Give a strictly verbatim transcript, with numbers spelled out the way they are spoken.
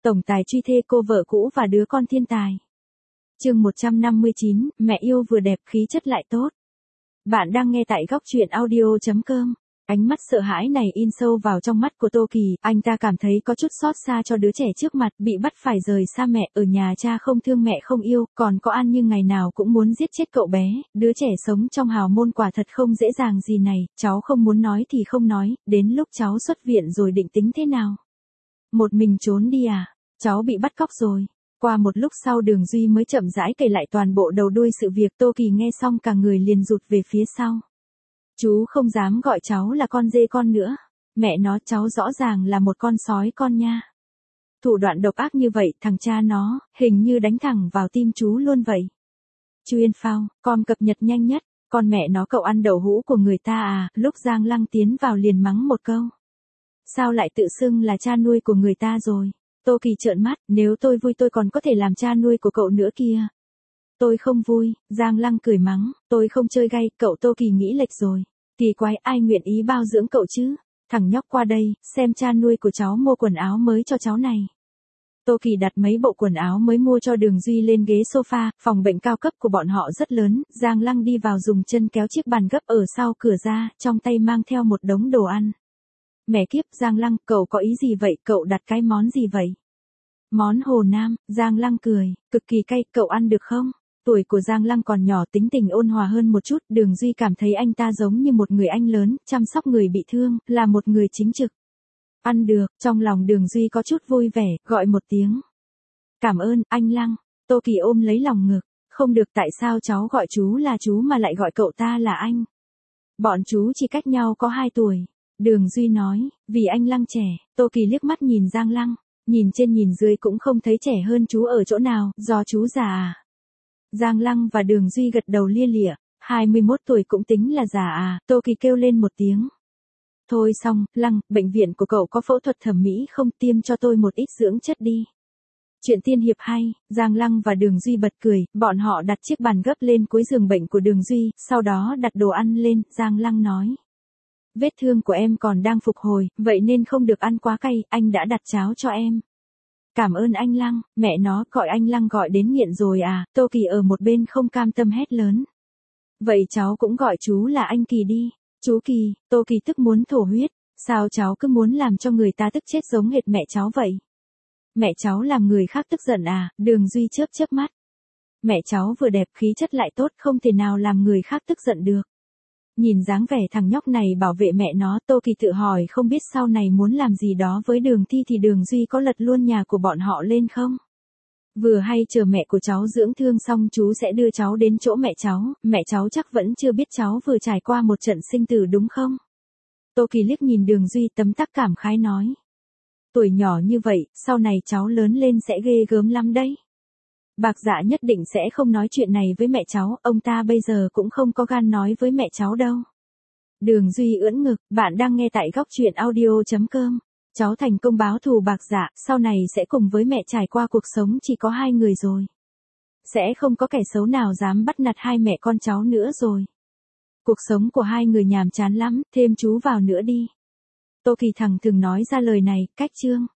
Tổng tài truy thê cô vợ cũ và đứa con thiên tài. Chương một trăm năm mươi chín, mẹ yêu vừa đẹp khí chất lại tốt. Bạn đang nghe tại góc truyện audio chấm com. Ánh mắt sợ hãi này in sâu vào trong mắt của Tô Kỳ, anh ta cảm thấy có chút xót xa cho đứa trẻ trước mặt, bị bắt phải rời xa mẹ, ở nhà cha không thương mẹ không yêu, còn có An Nhưng ngày nào cũng muốn giết chết cậu bé, đứa trẻ sống trong hào môn quả thật không dễ dàng gì này, cháu không muốn nói thì không nói, đến lúc cháu xuất viện rồi định tính thế nào? Một mình trốn đi à? Cháu bị bắt cóc rồi. Qua một lúc sau Đường Duy mới chậm rãi kể lại toàn bộ đầu đuôi sự việc. Tô Kỳ nghe xong cả người liền rụt về phía sau. Chú không dám gọi cháu là con dê con nữa. Mẹ nó, cháu rõ ràng là một con sói con nha. Thủ đoạn độc ác như vậy, thằng cha nó, hình như đánh thẳng vào tim chú luôn vậy. Chu Yên Phao, con cập nhật nhanh nhất, con mẹ nó cậu ăn đậu hũ của người ta à, lúc Giang Lăng tiến vào liền mắng một câu. Sao lại tự xưng là cha nuôi của người ta rồi? Tô Kỳ trợn mắt, nếu tôi vui tôi còn có thể làm cha nuôi của cậu nữa kia. Tôi không vui, Giang Lăng cười mắng, tôi không chơi gay, cậu Tô Kỳ nghĩ lệch rồi. Kỳ quái, ai nguyện ý bao dưỡng cậu chứ? Thằng nhóc qua đây, xem cha nuôi của cháu mua quần áo mới cho cháu này. Tô Kỳ đặt mấy bộ quần áo mới mua cho Đường Duy lên ghế sofa, phòng bệnh cao cấp của bọn họ rất lớn, Giang Lăng đi vào dùng chân kéo chiếc bàn gấp ở sau cửa ra, trong tay mang theo một đống đồ ăn. Mẹ kiếp, Giang Lăng, cậu có ý gì vậy, cậu đặt cái món gì vậy? Món Hồ Nam, Giang Lăng cười, cực kỳ cay, cậu ăn được không? Tuổi của Giang Lăng còn nhỏ, tính tình ôn hòa hơn một chút, Đường Duy cảm thấy anh ta giống như một người anh lớn, chăm sóc người bị thương, là một người chính trực. Ăn được, trong lòng Đường Duy có chút vui vẻ, gọi một tiếng. Cảm ơn, anh Lăng. Tô Kỳ ôm lấy lòng ngực, không được, tại sao cháu gọi chú là chú mà lại gọi cậu ta là anh? Bọn chú chỉ cách nhau có hai tuổi. Đường Duy nói, vì anh Lăng trẻ. Tô Kỳ liếc mắt nhìn Giang Lăng, nhìn trên nhìn dưới cũng không thấy trẻ hơn chú ở chỗ nào, do chú già à? Giang Lăng và Đường Duy gật đầu lia lịa, hai mươi mốt tuổi cũng tính là già à? Tô Kỳ kêu lên một tiếng. Thôi xong, Lăng, bệnh viện của cậu có phẫu thuật thẩm mỹ không, tiêm cho tôi một ít dưỡng chất đi. Chuyện tiên hiệp hay, Giang Lăng và Đường Duy bật cười, bọn họ đặt chiếc bàn gấp lên cuối giường bệnh của Đường Duy, sau đó đặt đồ ăn lên, Giang Lăng nói. Vết thương của em còn đang phục hồi, vậy nên không được ăn quá cay, anh đã đặt cháo cho em. Cảm ơn anh Lăng, mẹ nó, gọi anh Lăng gọi đến nghiện rồi à? Tô Kỳ ở một bên không cam tâm hét lớn. Vậy cháu cũng gọi chú là anh Kỳ đi. Chú Kỳ, Tô Kỳ tức muốn thổ huyết, sao cháu cứ muốn làm cho người ta tức chết giống hệt mẹ cháu vậy? Mẹ cháu làm người khác tức giận à? Đường Duy chớp chớp mắt. Mẹ cháu vừa đẹp khí chất lại tốt, không thể nào làm người khác tức giận được. Nhìn dáng vẻ thằng nhóc này bảo vệ mẹ nó, Tô Kỳ tự hỏi không biết sau này muốn làm gì đó với Đường Thi thì Đường Duy có lật luôn nhà của bọn họ lên không? Vừa hay chờ mẹ của cháu dưỡng thương xong chú sẽ đưa cháu đến chỗ mẹ cháu, mẹ cháu chắc vẫn chưa biết cháu vừa trải qua một trận sinh tử đúng không? Tô Kỳ liếc nhìn Đường Duy tấm tắc cảm khái nói. Tuổi nhỏ như vậy, sau này cháu lớn lên sẽ ghê gớm lắm đấy. Bạc Dạ nhất định sẽ không nói chuyện này với mẹ cháu, ông ta bây giờ cũng không có gan nói với mẹ cháu đâu. Đường Duy ưỡn ngực, bạn đang nghe tại góc truyện audio chấm com. Cháu thành công báo thù Bạc Dạ, sau này sẽ cùng với mẹ trải qua cuộc sống chỉ có hai người rồi. Sẽ không có kẻ xấu nào dám bắt nạt hai mẹ con cháu nữa rồi. Cuộc sống của hai người nhàm chán lắm, thêm chú vào nữa đi. Tô Kỳ thẳng thừng nói ra lời này, cách chương.